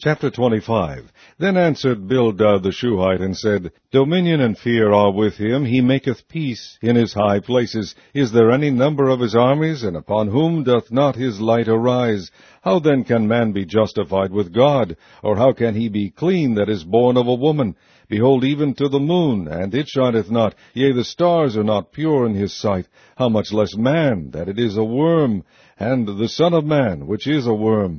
Chapter 25. Then answered Bildad the Shuhite, and said, Dominion and fear are with him. He maketh peace in his high places. Is there any number of his armies? And upon whom doth not his light arise? How then can man be justified with God? Or how can he be clean that is born of a woman? Behold, even to the moon, and it shineth not. Yea, the stars are not pure in his sight. How much less man, that it is a worm, and the Son of Man, which is a worm?